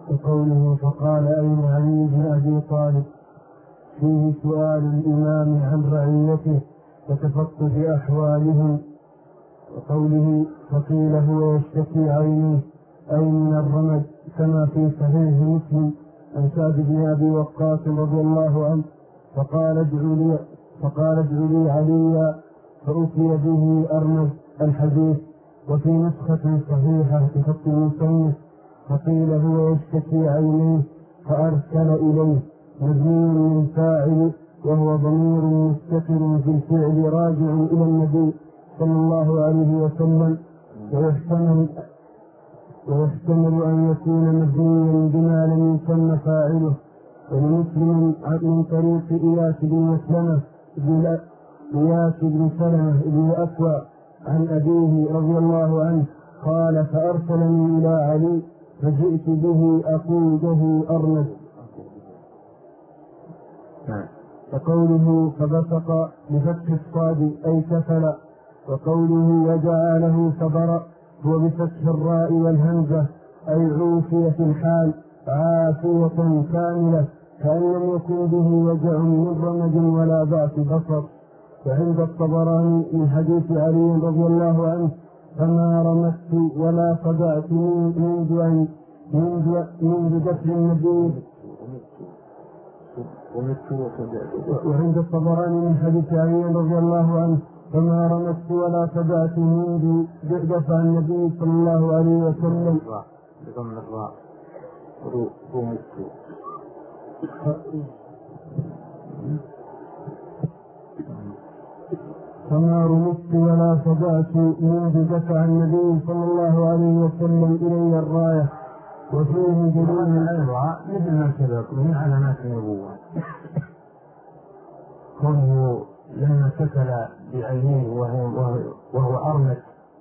وقوله فقال أين علي بن أبي طالب فيه سؤال الإمام عن رعيته وتفقد أحوالهم. وقوله فقيل هو يشتكي عينيه أي من الرمد كما في صحيح مسلم عن سعد بن أبي وقاص رضي الله عنه فقال ادعوا لي عليا فأتي به أرمد الحديث. وفي نسخة صحيحة بخط المصنف فقيل هو يشتكي عينيه فأرسل إليه مبني من فاعل وهو ضمير مستتر في الفعل راجع إلى النبي صلى الله عليه وسلم. ويحتمل أن يكون مبنيا بما لم يسمى فاعله. ولمسلم من طريق إياس بن سلمة بن الأكوع عن أبيه رضي الله عنه قال فأرسلني إلى علي فجئت به أقوده أرمد. وقوله فبصق بفتح الصاد أي كفل. وقوله وجعله صبر هو بفتح الراء والهمزة أي عوفية في الحال عافية كاملة كأن لم يكن به وجع من رمد ولا ضعف بصر. وعند الطبراني من حديث علي رضي الله عنه فما رمت ولا صدعت منذ دفن النبي. وعند الطبراني من حديث علي رضي الله عنه فما رمت ولا صدعت منذ دفن النبي صلى الله عليه وسلم. فما رمت ولا صدعت منذ دفع النبي صلى الله عليه وسلم إلي الراية. وفيه دليل أيضا مثل ما سبق من علامات النبوة كونه لما كتل بعينيه وهو أرمد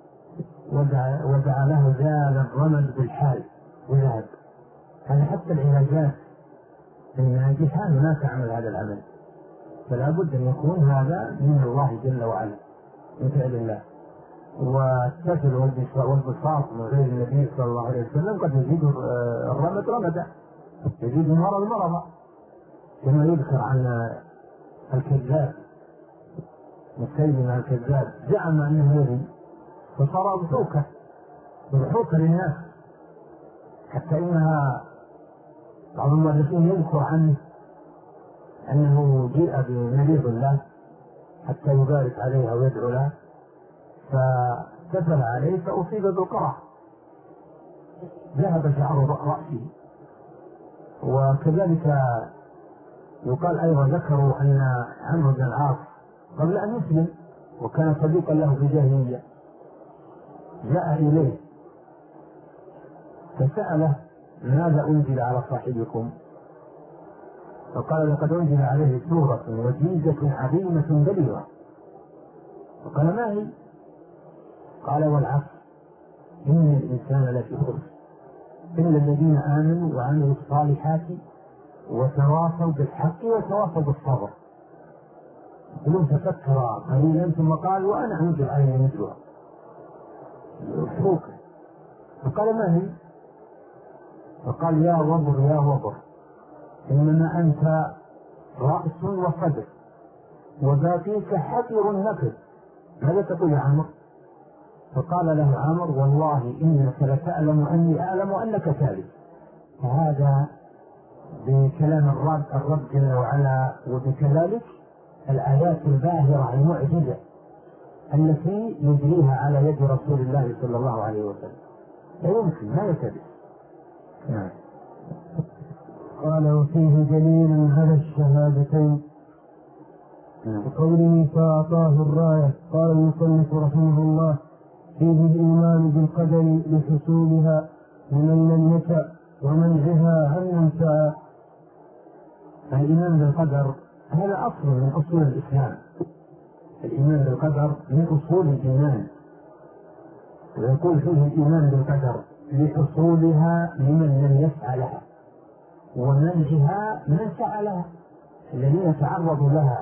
ودعا له زال الرمد بالحال وذهب. هذا حتى العلاجات الجسام ما تعمل هذا العمل، فلا بد أن يكون هذا من الله جل وعلا من فعل الله. والتكل والبساط من غير النبي صلى الله عليه وسلم قد يزيد الرمد رمدا، يزيد المرض مرضا، كما يذكر عن الكذاب مسيلمة الكذاب زعم أنه يري فصار ضحوكا للناس، حتى إنها بعض المؤرخين يذكر عنه أنه جاء بمريض الله حتى يبارك عليه أو يدعو له فكفل عليه فأصيب بالقرح ذهب شعر رأسه. وكذلك يقال أيضا ذكروا أن عمرو بن العاص قبل أن يسلم وكان صديقا له في الجاهلية جاء إليه فسأله ماذا أنزل على صاحبكم؟ فقال لقد أنزل عليه سورة وجيزة عظيمة بليغة. فقال ما هي؟ قال والعصر إن الإنسان لفي خسر إلا الذين آمنوا وعملوا الصالحات وتواصوا بالحق وتواصوا بالصبر. ثم تفكر قليلا ثم قال وأنا أنزل عليه مثلها فوق. فقال ما هي؟ فقال يا وبر يا وبر إنما أنت رأس وصدر وذاتيك حقر النفس، ماذا تقول يا عمرو؟ فقال له عمرو والله إنك لتعلم أني أعلم أنك كاذب. فهذا بكلام الرب جل وعلا وبكذلك الآيات الباهرة المعجزة التي يجريها على يد رسول الله صلى الله عليه وسلم لا يمكن ما يكذب. نعم. قال وفيه دليل على الشهادتين وقوله فأعطاه الراية. قال المصنف رحمه الله فيه الإيمان بالقدر لحصولها لمن لم يشأ ومنعها عمن شاء. الإيمان بالقدر هذا أصل من أصول الإسلام. الإيمان بالقدر من أصول الإيمان، ويقول فيه الإيمان بالقدر لحصولها لمن لم يسعى لها ومنعها من سعى لها الذين تعرضوا لها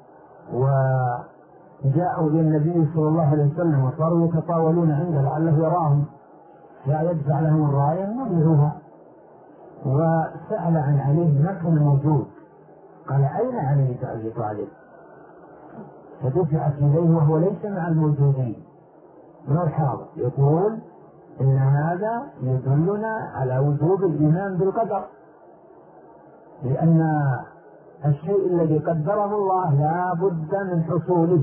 وجاءوا إلى النبي صلى الله عليه وسلم وصاروا يتطاولون عنده لعله يراهم لا يدفع لهم الراية منعوها وسأل عن علي ما كان موجود، قال أين علي بن أبي طالب؟ فدفعت إليه وهو ليس مع الموجودين من الحاضر، يقول إن هذا يدلنا على وجوب الإيمان بالقدر، لأن الشيء الذي قدره الله لا بد من حصوله،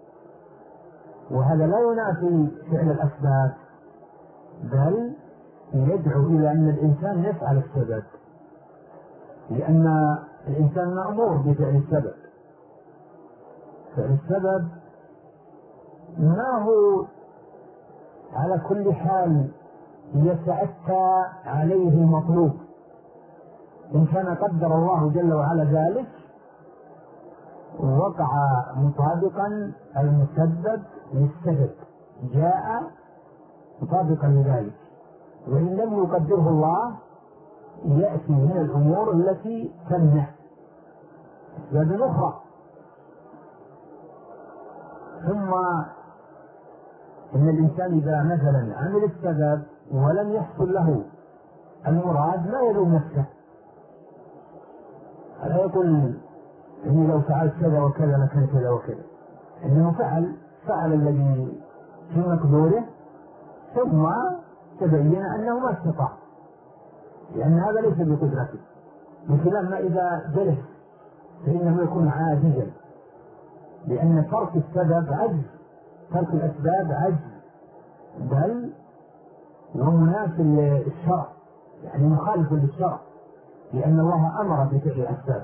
وهذا لا ينافي فعل الأسباب، بل يدعو إلى أن الإنسان يفعل السبب، لأن الإنسان مأمور بفعل السبب. فعل السبب ما هو على كل حال يتأتى عليه المطلوب، إن كان قدر الله جل وعلا ذلك وقع مطابقا المسبب للسبب، جاء مطابقا لذلك، وإن لم يقدره الله يأتي من الأمور التي تمنع أسباب أخرى. ثم إن الإنسان إذا مثلا عمل السبب ولم يحصل له المراد ما يلوم نفسه، لا يقول إني لو فعلت كذا وكذا لكان كذا وكذا، إنه فعل الذي في مقدوره ثم تبين أنه ما استطاع، لأن هذا ليس بقدرته، بخلاف ما إذا جلس فإنه يكون عاجزا، لأن ترك السبب عجز، ترك الأسباب عجز، بل ومنافي للشرع، يعني مخالف للشرع، لأن الله أمر بفعل الأسباب.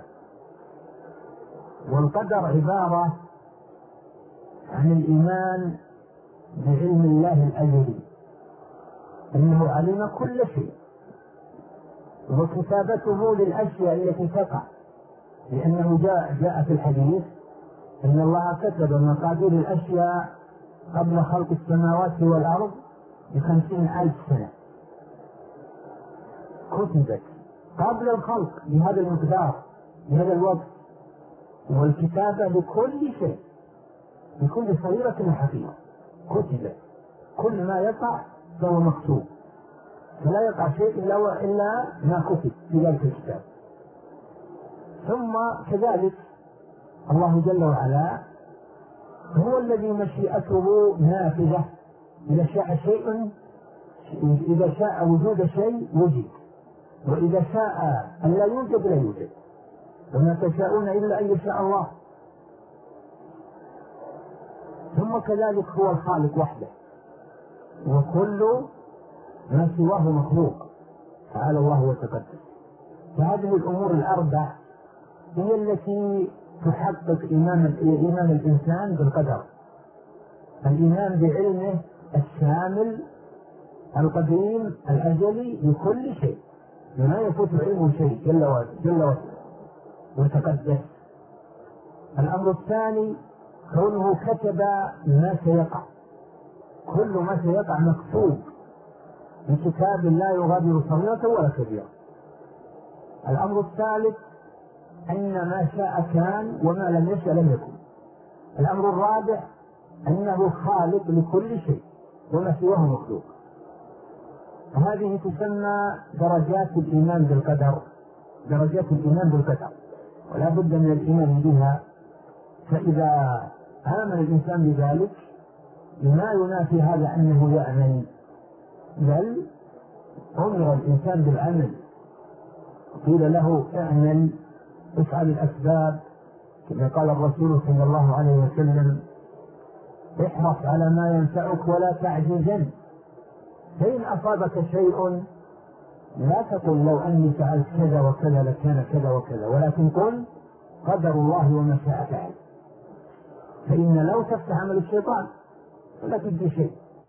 والقدر عبارة عن الإيمان بعلم الله الأزلي، إنه علم كل شيء، وكتابته للأشياء التي تقع، لأنه جاء في الحديث إن الله كتب مقادير الأشياء قبل خلق السماوات والأرض ب50,000 سنة، كتبت قبل الخلق بهذا المقدار بهذا الوقت، والكتابة لكل شيء بكل صغيرة وحقيقة كتبت، كل ما يقع فهو مكتوب، فلا يقع شيء إلا ما كتب في ذلك الكتاب. ثم كذلك الله جل وعلا هو الذي مشيئته نافذة، إذا شاء وجود شيء وجد، وإذا شاء أن لا يوجد لا يوجد، وما تشاءون إلا أن يشاء الله. ثم كذلك هو الخالق وحده، وكل ما سواه مخلوق، تعالى الله وتقدس. فهذه الأمور الأربع هي التي تحقق إيمان الإنسان بالقدر، الإيمان بعلمه الشامل القديم الأزلي لكل شيء، لا يفوت علمه شيء جل وتقدس. الأمر الثاني كونه كتب ما سيقع، كل ما سيقع مكتوب في كتاب لا يغادر صغيرة ولا كبيرة. الأمر الثالث أن ما شاء كان وما لم يشأ لم يكن. الأمر الرابع أنه خالق لكل شيء وما سواه مخلوق. هذه تسمى درجات الإيمان بالقدر، درجات الإيمان بالقدر، ولا بد من الإيمان بها. فإذا آمن الإنسان بذلك ما ينافي هذا أنه يأمن، بل أمر الإنسان بالعمل، قيل له اعمل افعل الأسباب، كما قال الرسول صلى الله عليه وسلم احرص على ما ينفعك ولا تعجزن، فإن أصابك شيء لا تقل لو أني فعلت كذا وكذا لكان كذا وكذا، ولكن قل قدر الله وما شاء فعل، فإن لو تفتح عمل الشيطان ولا تجي شيء.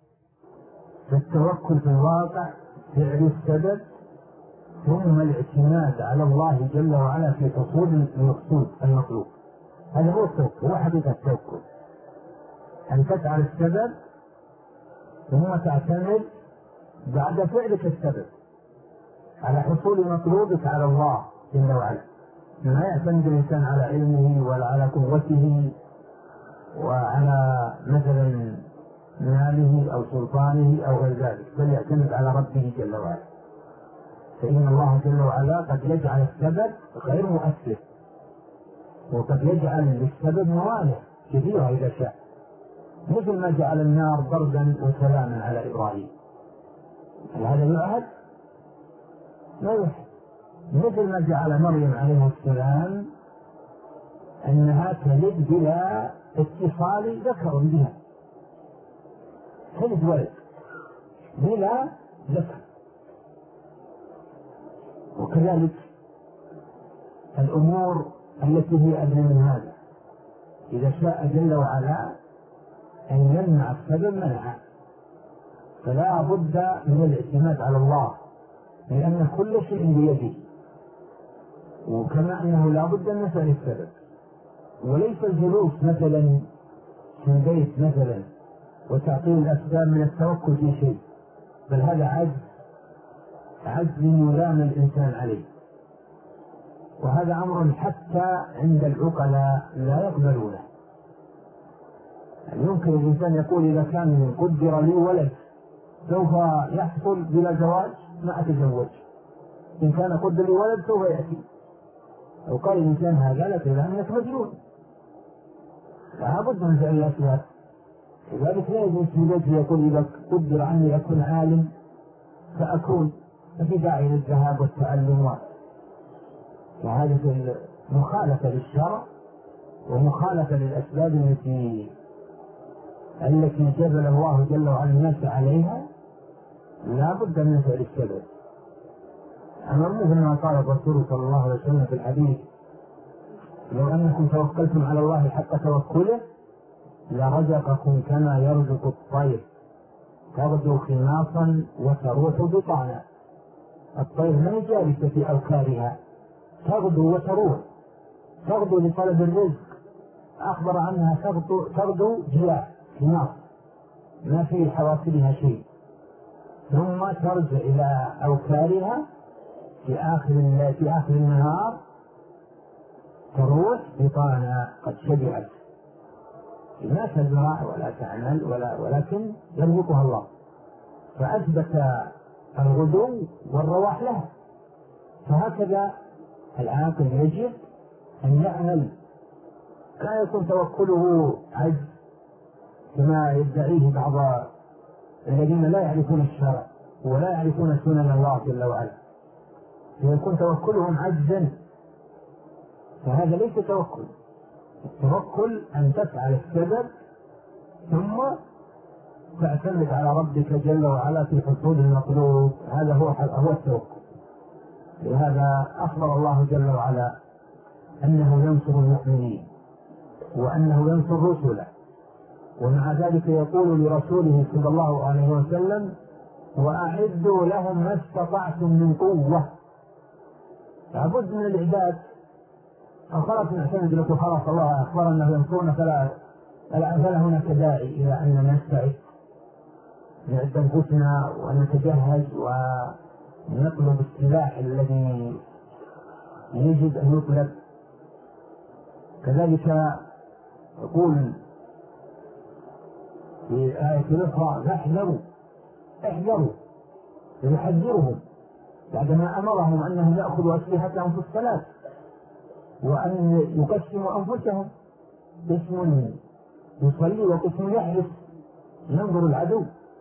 فالتوكل في الواقع فعل السبب، ثم الاعتماد على الله جل وعلا في حصول المقصود المطلوب. هذا هو التوكل، هو حقيقة التوكل، أن تفعل السبب ثم تعتمد بعد فعلك السبب على حصول مطلوبك على الله جل وعلا. ما يعتمد الإنسان على علمه ولا على قوته وعلى مثلا ماله أو سلطانه أو غير ذلك، بل يعتمد على ربه جل وعلا. فإن الله جل وعلا قد يجعل السبب غير مؤثر، وقد يجعل للسبب موانع كثيرة إذا شاء، مثل ما جعل النار بردا وسلاما على إبراهيم. هل هذا يعهد؟ لا يعهد. مثل ما جعل مريم عليه السلام أنها تلد بلا اتصال ذكر بها، تلد ولد بلا ذكر. وكذلك الأمور التي هي أدنى من هذا، إذا شاء جل وعلا أن يمنع السبب منعه، فلا بد من الاعتماد على الله، لأن كل شيء بيده. وكما أنه لا بد من نسأل السبب، وليس الجلوس مثلا في البيت مثلا وتعطيل الأسباب من التوكل في شيء، بل هذا عجز يلام الإنسان عليه، وهذا أمر حتى عند العقلاء لا يقبلونه. يعني يمكن الإنسان يقول إذا كان قدر لي ولد سوف يحصل بلا زواج ما أتزوج، إن كان قدر لي ولد سوف يأتي. لو قال الإنسان هذا لا تقول أنك مجنون، لابد من فعل الأسباب. لذلك لا يجوز في بيته يقول إذا قدر عني أكون عالم فأكون، ما في داعي للذهاب والتعلم. وهذه مخالفة للشرع ومخالفة للأسباب التي جبل الله جل وعلا الناس عليها. لا بد من فعل السبب. أما مثل ما قال الرسول صلى الله عليه وسلم في الحديث: لو أنكم توكلتم على الله حق توكله لرزقكم كما يرزق الطير تغدو خماصا وتروح بطانا. الطير ما هي جالسة في أوكارها، تغدو وتروح، تغدو لطلب الرزق، أخبر عنها تغدو جياع خماص ما في حواصلها شيء، ثم ترجع إلى أوكارها في آخر النهار تروح بطانا قد شبعت، لا تزرع ولا تعمل ولكن يرزقها الله. فأثبت الغدو والرواح لها. فهكذا العاقل يجب أن يعمل، لا يكون توكله عجز كما يدعيه بعض الذين لا يعرفون الشرع ولا يعرفون سنن الله جل وعلا، فيكون توكلهم عجزا، فهذا ليس توكل. التوكل أن تفعل السبب ثم تعتمد على ربك جل وعلا في حصول المطلوب، هذا هو التوكل. لهذا أخبر الله جل وعلا أنه ينصر المؤمنين وأنه ينصر رسله، ومع ذلك يقول لرسوله صلى الله عليه وسلم: وأعدوا لهم ما استطعتم من قوة. لابد من الإعداد. خلاص نعتمد لكم، خلاص الله أخبر أنه ينصرنا فلا هناك داعي إلى أن نستعد نعد أنفسنا ونتجهز ونطلب السلاح الذي يجب أن يطلب. كذلك يقول في آية أخرى: احذروا يحذرهم بعدما أمرهم أنهم يأخذوا أسلحتهم في الصلاة وأن يقسموا أنفسهم، قسم يصلي وقسم يحرس ينظر العدو.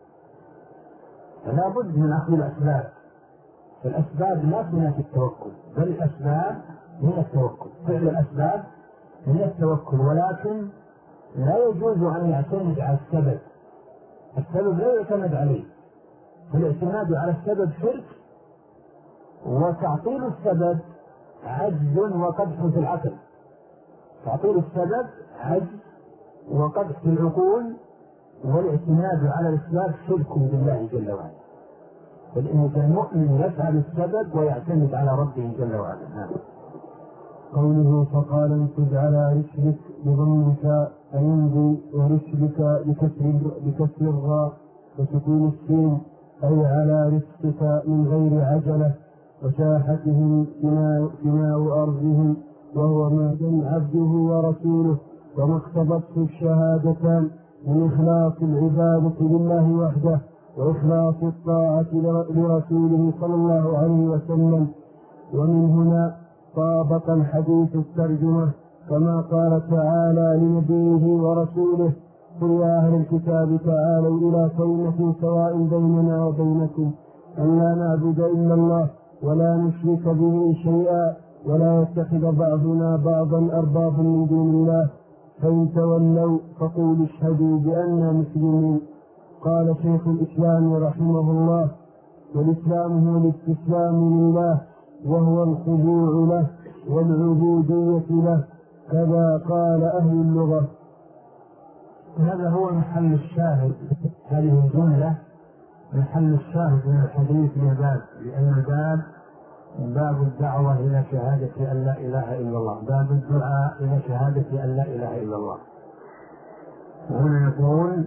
فلا بد من أخذ الأسباب، فالأسباب لا تنافي التوكل، بل الأسباب من التوكل، فعل الأسباب من التوكل، ولكن لا يجوز أن يعتمد على السبب. السبب لا يعتمد عليه، فالاعتماد على السبب شرك، وتعطيل السبب عجز وقدح في العقل. تعطيل السبب عجز وقدح في العقول، والاعتماد على الأسباب شرك بالله جل وعلا. فالإنسان المؤمن يفعل السبب ويعتمد على ربه جل وعلا. قوله: فقال انقذ على رسلك بضم الفاء أينزل، ورسلك بكسر الراء وسكون السين، أي على رسلك من غير عجلة، وشاحتهم فناء أرضهم، وهو ما عبده ورسوله، وما اقتضته الشهادتان من إخلاص العبادة لله وحده وإخلاص الطاعة لرسوله صلى الله عليه وسلم. ومن هنا طابق الحديث الترجمة كما قال تعالى لنبيه ورسوله: قل يا أهل الكتاب تعالوا إلى كلمة سواء بيننا وبينكم أن لا نعبد إلا الله ولا نشرك به شيئا ولا يتخذ بعضنا بعضا أربابا من دون الله فإن تولوا فقولوا اشهدوا بأننا مسلمون. قال شيخ الإسلام رحمه الله: والإسلام هو الاستسلام لله وهو الخضوع له والعبودية له، كذا قال أهل اللغة. هذا هو محل الشاهد، هذه الجملة محل الشاهد من الحديث للباب، لأن الباب باب الدعوة إلى شهادة أن لا إله إلا الله، باب الدعاء إلى شهادة أن لا إله إلا الله. وهنا يقول: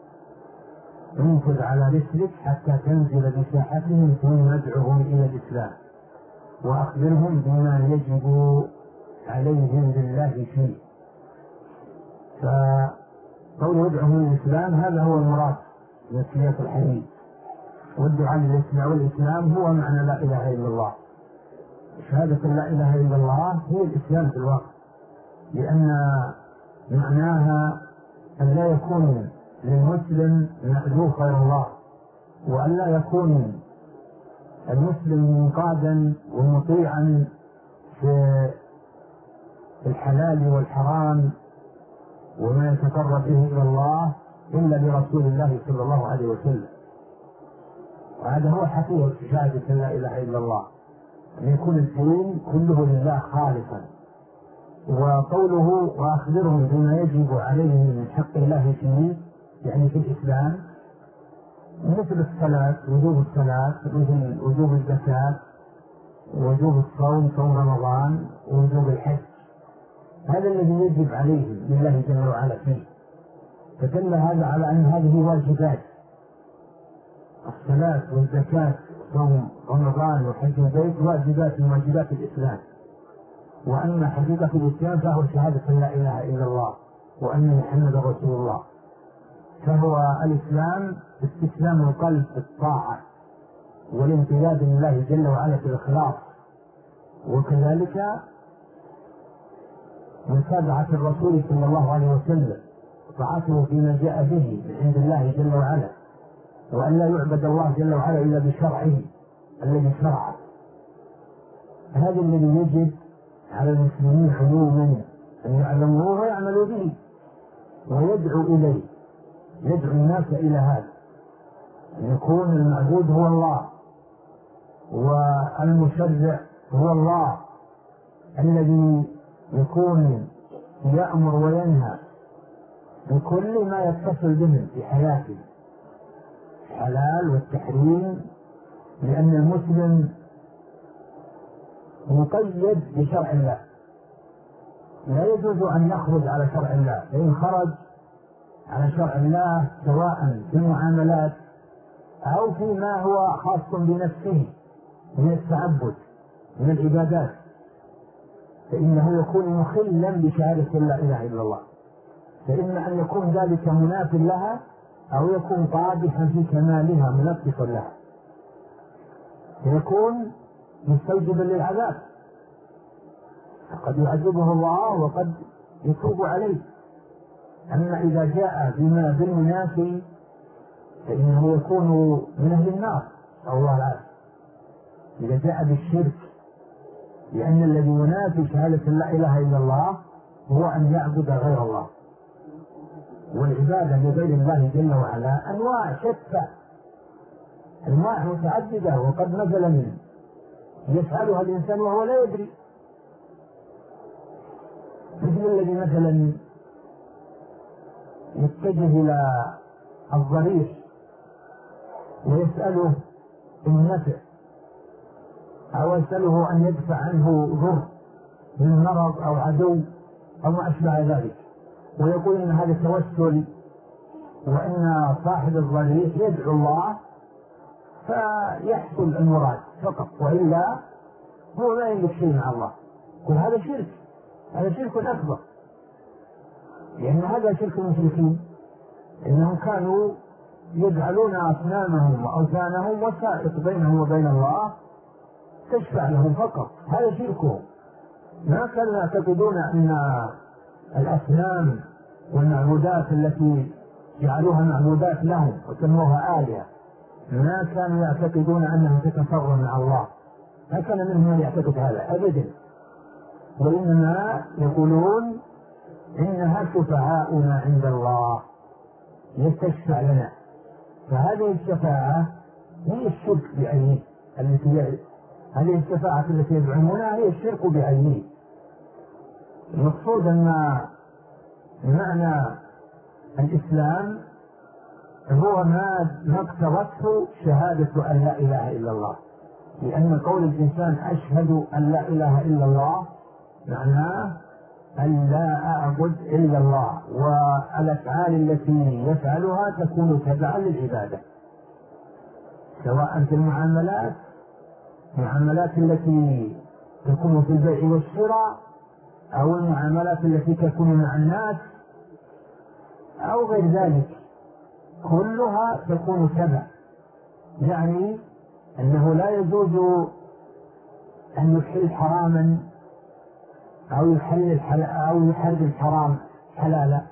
انفذ على رسلك حتى تنزل بساحتهم ثم ادعهم إلى الإسلام وأخبرهم بما يجب عليهم لله فيه. فقول ادعهم إلى الإسلام هذا هو المراد من سياق الحديث، والدعاء والإسلام هو معنى لا إله إلا الله. شهادة لا إله إلا الله هي الإسلام في الواقع، لأن معناها أن لا يكون للمسلم مألوف غير الله، وأن لا يكون المسلم منقادا ومطيعا في الحلال والحرام وما يتقرب به إلى الله إلا برسول الله صلى الله عليه وسلم. وهذا هو حقيقة شهادة لا إله إلا الله، أن يكون الدين كله لله خالصا. وقوله وأخبرهم بما يجب عليهم من حق الله فيه، يعني في الإسلام، مثل الصلاة، وجوب الصلاة، مثل وجوب الزكاة، وجوب الصوم، صوم رمضان، ووجوب الحج، هذا الذي يجب عليهم لله جل وعلا فيه. فدل هذا على أن هذه واجبات، الصلاة والزكاة صوم رمضان وحج البيت واجبات من واجبات الإسلام. وأما حقيقة الإسلام فهو شهادة لا إله إلا الله وأن محمد رسول الله. فهو الإسلام استسلام القلب بالطاعة والانقياد لله جل وعلا في الإخلاص، وكذلك متابعة الرسول صلى الله عليه وسلم، طاعته فيما جاء به من عند الله جل وعلا، وأن لا يعبد الله جل وعلا إلا بشرعه الذي شرعه. هذا الذي يجب على المسلمين عموما أن يعلموه ويعملوا به ويدعو إليه، يدعو الناس إلى هذا، أن يكون المعبود هو الله والمشرع هو الله الذي يكون يأمر وينهى بكل ما يتصل بهم في حياته، الحلال والتحريم، لأن المسلم مقيد بشرع الله، لا يجوز أن يخرج على شرع الله. فإن خرج على شرع الله سواء في المعاملات أو فيما هو خاص بنفسه من التعبد من العبادات، فإنه يكون مخلا بشهادة لا إله إلا الله، فإما أن يكون ذلك مناف لها أو يكون قادحا في كمالها منقصا لها، فيكون مستوجبا للعذاب، قد يعذبه الله وقد يتوب عليه. أما إذا جاء بما بالمنافي فإنه يكون من أهل النار أو الله العافية. إذا جاء بالشرك، لأن الذي ينافي شهادة لا إله إلا الله هو أن يعبد غير الله، والعبادة لغير الله جل وعلا أنواع شتى، أنواع متعددة، وقد مثلا يفعلها الإنسان وهو لا يدري، مثل الذي مثلا يتجه إلى الضريح ويسأله النفع أو يسأله أن يدفع عنه ضر من مرض أو عدو أو ما أشبه ذلك، ويقول إن هذا توسل وإن صاحب الضريح يدعو الله فيحصل المراد فقط، وإلا هو لا يملك شيء مع الله. قل هذا شرك، هذا شرك أكبر، لأن هذا شرك المشركين، إنهم كانوا يجعلون أصنامهم وأوثانهم وسائط بينهم وبين الله تشفع لهم فقط، هذا شركهم. ما كانوا يعتقدون أن الأصنام والمعبودات التي جعلوها معبودات لهم وسموها آلهة، ما كانوا يعتقدون أنها تتصرف مع الله، ما كان منهم من يعتقد هذا أبدا، وإنما يقولون إنها شفعاؤنا عند الله يستشفع لنا. فهذه الشفاعة هي الشرك بعينه، هذه الشفاعة التي يزعمونها هي الشرك بعينه. المقصود أن معنى الإسلام هو ما اقتضته شهادة أن لا إله إلا الله، لأن قول الإنسان أشهد أن لا إله إلا الله معناه أن لا أعبد إلا الله، والأفعال التي يفعلها تكون تبعا للعبادة، سواء في المعاملات التي تكون في البيع والشراء، أو المعاملات التي تكون مع الناس أو غير ذلك، كلها تكون تبع. يعني أنه لا يجوز أن يحل حراما أو يحرم الحرام حلالا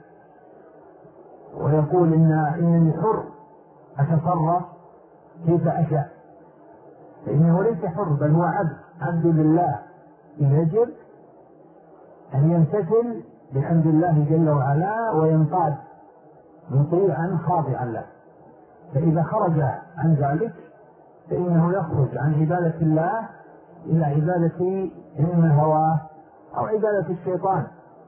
ويقول إنني حر أتصرف كيف أشاء، فإنه ليس حر بل هو عبد لله، يجب أن يمتثل بحمد الله جل وعلا وينقاد مطيعا خاضعا له. فإذا خرج عن ذلك فإنه يخرج عن عبادة الله إلى عبادة إما هواه أو عبادة الشيطان.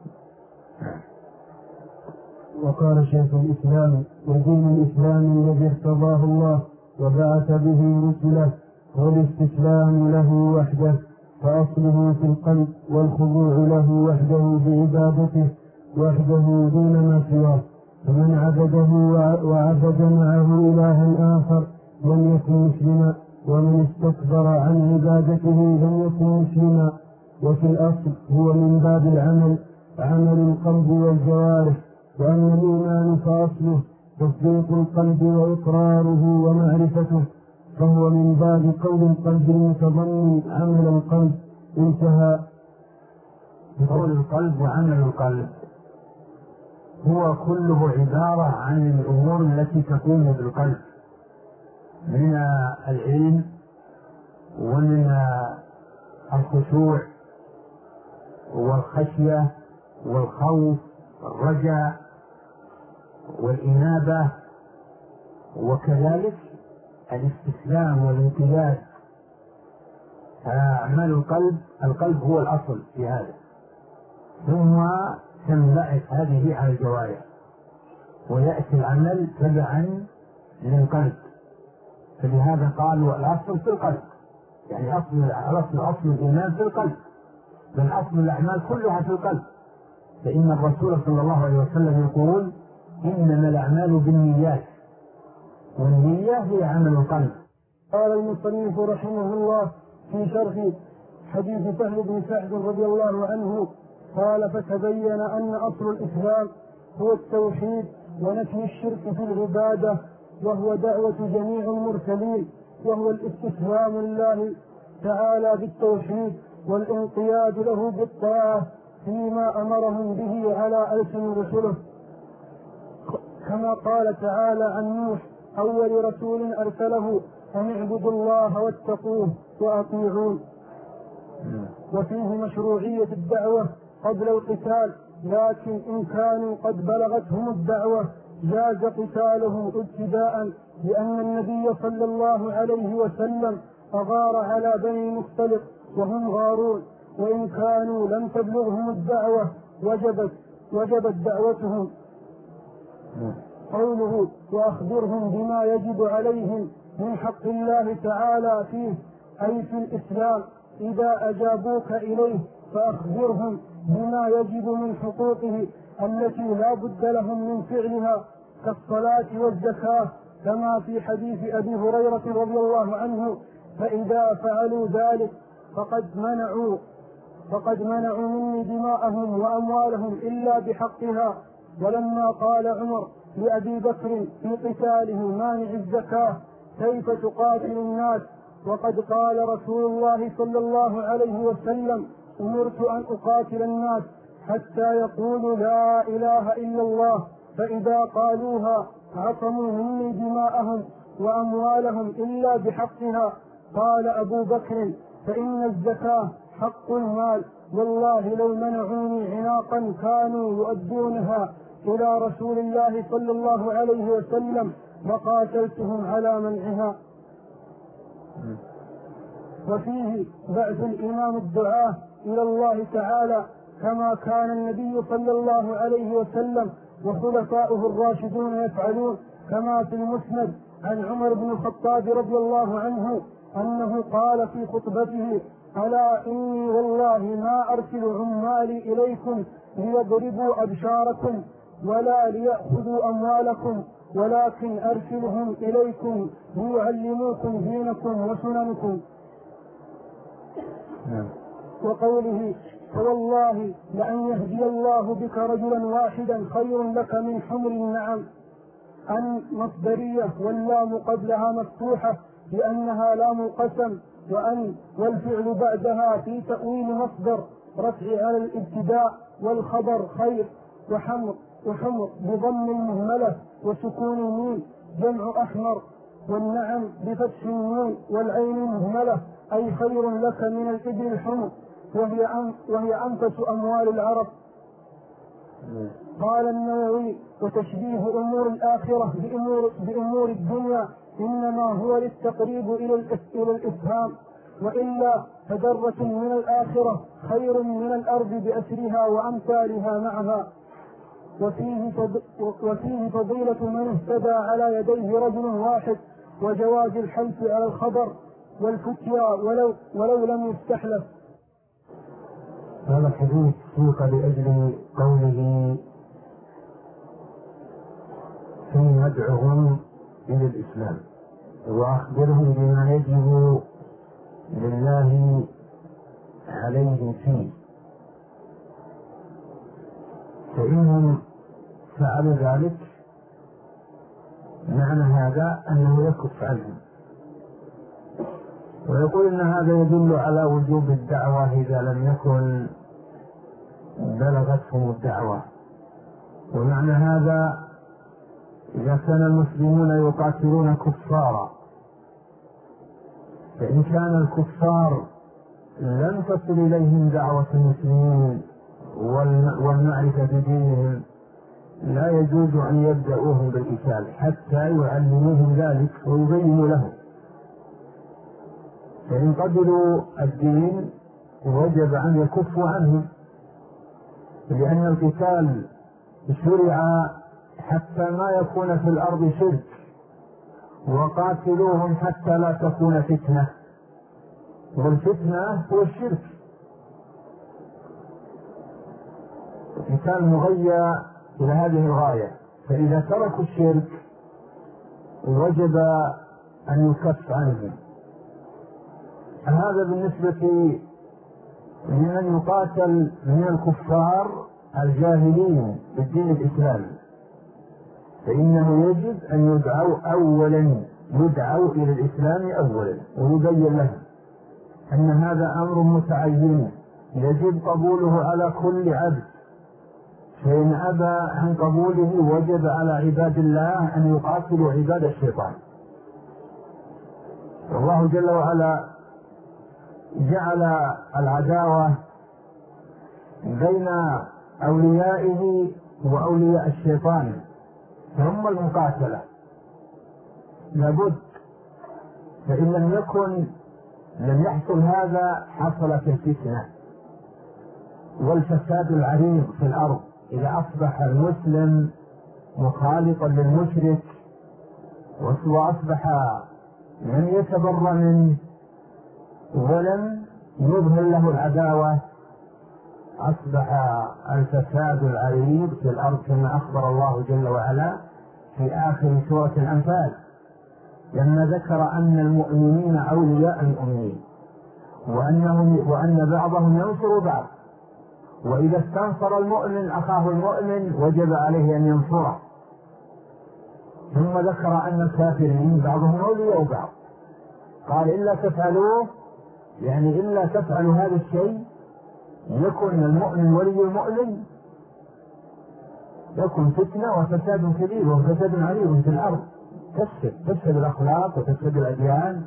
وقال شيخ الإسلام: ودين الإسلام الذي ارتضاه الله وبعث به رسله هو الاستسلام له وحده، فأصله في القلب، والخضوع له وحده بعبادته وحده دون ما سواه. فمن عبده وعبد معه إلها آخر لم يكن مسلما، ومن استكبر عن عبادته لم يكن مسلما. وفي الأصل هو من باب العمل، عمل القلب والجوارح. وأما الإيمان فأصله تصديق القلب وإقراره ومعرفته، فهو من باب قول القلب المتضمن عمل القلب. انتهى. قول القلب وعمل القلب هو كله عبارة عن الأمور التي تكون بالقلب من العلم ومن الخشوع والخشية والخوف والرجاء والإنابة، وكذلك الاستسلام والانقياد. أعمال القلب هو الأصل في هذا، ثم تنبعث هذه على الجوارح، ويأتي العمل تبعا للقلب. فلهذا قالوا الأصل في القلب، يعني أصل الإيمان في القلب، بل أصل الأعمال كلها في القلب. فإن الرسول صلى الله عليه وسلم يقول: إنما الأعمال بالنيات، والنية هي عمل القلب. قال المصنف رحمه الله في شرح حديث سهل بن سعد رضي الله عنه قال: فتبين أن أصل الإسلام هو التوحيد ونفي الشرك في العبادة، وهو دعوة جميع المرسلين، وهو الاستسلام لله تعالى بالتوحيد والانقياد له بالطاعة فيما أمرهم به على ألسن رسله، كما قال تعالى عن نوح أول رسول أرسله: أن اعبدوا الله واتقوه وأطيعون. وفيه مشروعية الدعوة قبل القتال، لكن إن كانوا قد بلغتهم الدعوة جاز قتالهم ابتداء، لأن النبي صلى الله عليه وسلم أغار على بني المختلط وهم غارون، وإن كانوا لم تبلغهم الدعوة وجبت دعوتهم. قوله: وأخبرهم بما يجب عليهم من حق الله تعالى فيه، أي في الإسلام، إذا أجابوك إليه فأخبرهم بما يجب من حقوقه التي لا بد لهم من فعلها كالصلاة والزكاة، كما في حديث أبي هريرة رضي الله عنه: فإذا فعلوا ذلك فقد منعوا مني دماءهم وأموالهم إلا بحقها، ولما قال عمر لأبي بكر في قتاله مانع الزكاة: كيف تقاتل الناس وقد قال رسول الله صلى الله عليه وسلم: أمرت أن أقاتل الناس حتى يقولوا لا إله إلا الله، فإذا قالوها عصموا مني دماءهم وأموالهم إلا بحقها. قال أبو بكر: فإن الزكاة حق المال، والله لو منعوني عناقا كانوا يؤدونها إلى رسول الله صلى الله عليه وسلم وقاتلتهم على منعها. وفيه بعث الإمام الدعاة إلى الله تعالى كما كان النبي صلى الله عليه وسلم وخلفاؤه الراشدون يفعلون، كما في المسند عن عمر بن الخطاب رضي الله عنه أنه قال في خطبته: ألا إني والله ما أرسل عمالي إليكم ليضربوا أبشاركم ولا ليأخذوا أموالكم، ولكن أرسلهم إليكم ليعلموكم دينكم وسننكم. وقوله: فوالله لأن يهدي الله بك رجلا واحدا خير لك من حمر النعم. أن مصدرية واللام قبلها مفتوحة لأنها لام القسم، وأن والفعل بعدها في تأويل مصدر رفع على الابتداء، والخبر خير. وحمر بضم المهملة وسكون الميم جمع أحمر، والنعم بفتح النون والعين المهملة أي خير لك من الإبل الحمر، وهي أنفس أموال العرب. قال النووي: وتشبيه أمور الآخرة بأمور الدنيا إنما هو للتقريب إلى الإفهام، وإلا فذرة من الآخرة خير من الأرض بأسرها وأمثالها معها. وفيه فضيلة من اهتدى على يديه رجل واحد، وجواز الحلف على الخبر والفتيا ولو لم يستحلف. هذا الحديث سوق لأجل قوله: ثم ادعهم إلى الإسلام وأخبرهم بما يجب لله عليهم فيه، فإنهم فعلوا ذلك معنى هذا أنه يكف عنهم. ويقول إن هذا يدل على وجوب الدعوة إذا لم يكن بلغتهم الدعوة. ومعنى هذا إذا كان المسلمون يقاتلون كفارا، فإن كان الكفار لم تصل إليهم دعوة المسلمين والمعرفة بدينهم لا يجوز أن يبدأوهم بالقتال حتى يعلموهم ذلك ويبينوا لهم. فإن قبلوا الدين وجب أن يكفوا عنهم، لأن القتال شرع حتى ما يكون في الأرض شرك، وقاتلوهم حتى لا تكون فتنة، والفتنة هو الشرك. القتال مغيى إلى هذه الغاية، فإذا تركوا الشرك وجب أن يكف عنهم. هذا بالنسبة لمن يقاتل من الكفار الجاهلين بالدين الإسلامي، فإنه يجب أن يدعوا إلى الإسلام أولا، ويبين لهم أن هذا أمر متعين يجب قبوله على كل عبد، فإن أبى عن قبوله وجب على عباد الله أن يقاتلوا عباد الشيطان. والله جل وعلا جعل العداوة بين أوليائه وأولياء الشيطان، ثم المقاتلة لابد، فإن لم يحصل هذا حصلت الفتنة والفساد العريض في الأرض. إذا أصبح المسلم مخالطا للمشرك وأصبح من يتبرأ منه ولم يظهر له العداوة، أصبح الفساد العريض في الأرض كما أخبر الله جل وعلا في آخر سورة الأنفال لما ذكر أن المؤمنين أولياء المؤمنين وأن بعضهم ينصر بعض، وإذا استنصر المؤمن أخاه المؤمن وجب عليه أن ينصره. ثم ذكر أن الكافرين بعضهم أولياء بعض، قال إلا تفعلوه، يعني إلا تفعلوا هذا الشيء يكن المؤمن ولي المؤمن يكن فتنة وفساد كبير وفساد عريض في الأرض، تفسد الأخلاق وتفسد الأديان.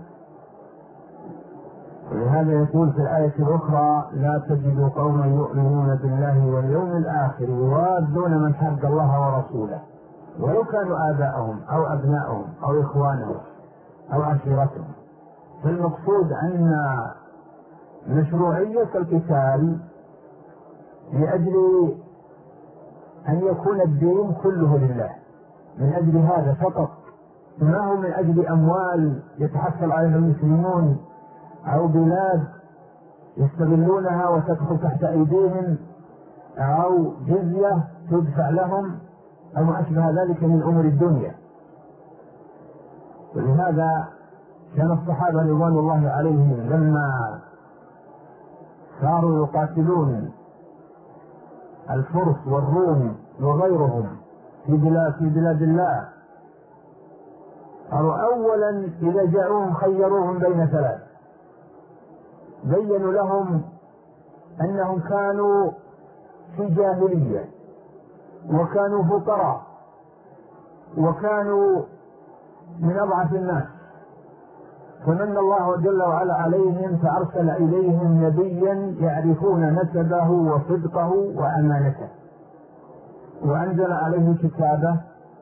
ولهذا يقول في الآية الأخرى: لا تجد قوما يؤمنون بالله واليوم الآخر يوادون من حد الله ورسوله ولو كانوا آباءهم أو أبناءهم أو إخوانهم أو عشيرتهم. فالمقصود أن مشروعية القتال لأجل أن يكون الدين كله لله، من أجل هذا فقط، ما هو من أجل أموال يتحصل عليها المسلمون أو بلاد يستغلونها وتدخل تحت أيديهم أو جزية تدفع لهم أو ما أشبه ذلك من أمور الدنيا. ولهذا كان الصحابة رضوان الله عليهم لما صاروا يقاتلون الفرس والروم وغيرهم في بلاد الله، قالوا أولا إذا جاءوهم خيروهم بين ثلاث، بيّنوا لهم أنهم كانوا في جاهلية وكانوا فقراء وكانوا من أضعف الناس، فمن الله جل وعلا عليهم فأرسل إليهم نبيا يعرفون نسبه وصدقه وأمانته، وأنزل عليه كتابه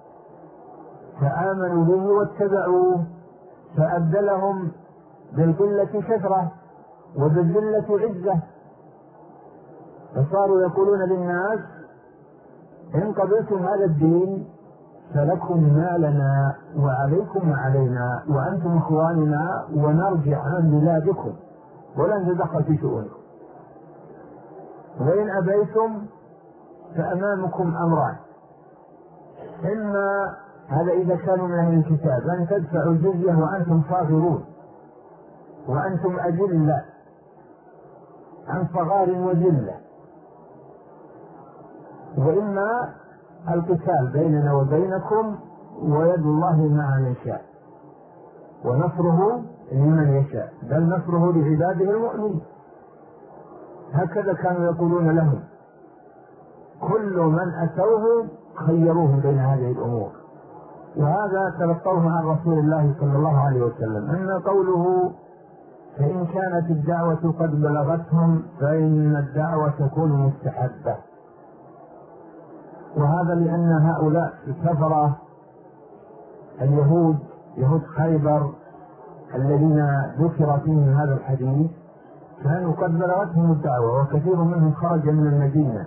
فآمنوا به واتبعوه، فأبدلهم بالقلة كثرة وبالذلة عزة، فصاروا يقولون للناس: إن قبلتم هذا الدين فلكم ما لنا وعليكم ما علينا وأنتم إخواننا ونرجع عن بلادكم ولن ندخل في شؤونكم، وإن أبيتم فأمامكم أمران: إما هذا إذا كانوا من أهل الكتاب أن تدفعوا الجزية وأنتم صاغرون وأنتم أجلة عن صغار وذلة، وإما القتال بيننا وبينكم ويد الله مع من شاء ونصره لمن يشاء، بل نصره لعباده المؤمنين. هكذا كانوا يقولون لهم، كل من أتوه خيروهم بين هذه الأمور. وهذا تلقوه عن رسول الله صلى الله عليه وسلم. أما قوله: فإن كانت الدعوة قد بلغتهم فإن الدعوة تكون مستحبة، وهذا لأن هؤلاء الكفرة اليهود يهود خيبر الذين ذكر فيهم هذا الحديث كانوا قد بلغتهم الدعوة، وكثير منهم خرج من المدينة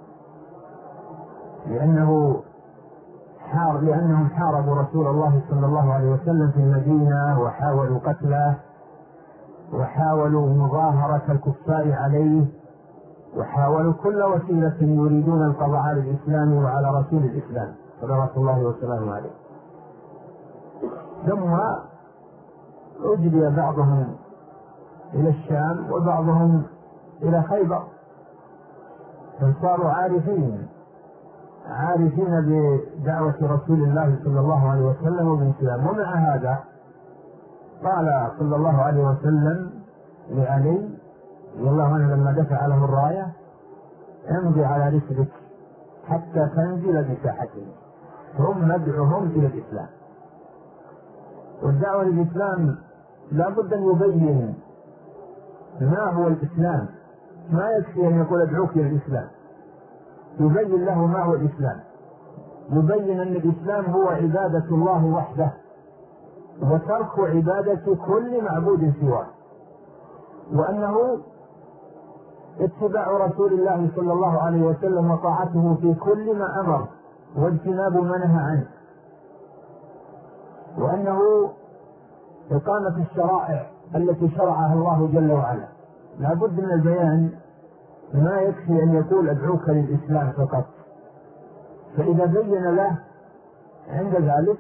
لأنهم حاربوا رسول الله صلى الله عليه وسلم في المدينة وحاولوا قتله وحاولوا مظاهرة الكفار عليه وحاولوا كل وسيلة يريدون القضاء على الإسلام وعلى رسول الإسلام صلوات الله وسلامه عليه. ثم أجري بعضهم إلى الشام وبعضهم إلى خيبر، فصاروا عارفين بدعوة رسول الله صلى الله عليه وسلم وبالإسلام. ومع هذا قال صلى الله عليه وسلم لعلي رضي الله عنه لما دفع له الراية: امضي على رسلك حتى تنزل بساحتهم ثم ادعهم إلى الإسلام. والدعوة للإسلام لا بد أن يبين ما هو الإسلام، ما يكفي أن يقول ادعوك إلى الإسلام، يبين له ما هو الإسلام، يبين أن الإسلام هو عبادة الله وحده وترك عبادة كل معبود سواه، وأنه اتباع رسول الله صلى الله عليه وسلم وطاعته في كل ما أمر واجتناب ما نهى عنه، وأنه إقامة الشرائع التي شرعها الله جل وعلا. لا بد من البيان، ما يكفي أن يقول ادعوك للإسلام فقط، فإذا بين له عند ذلك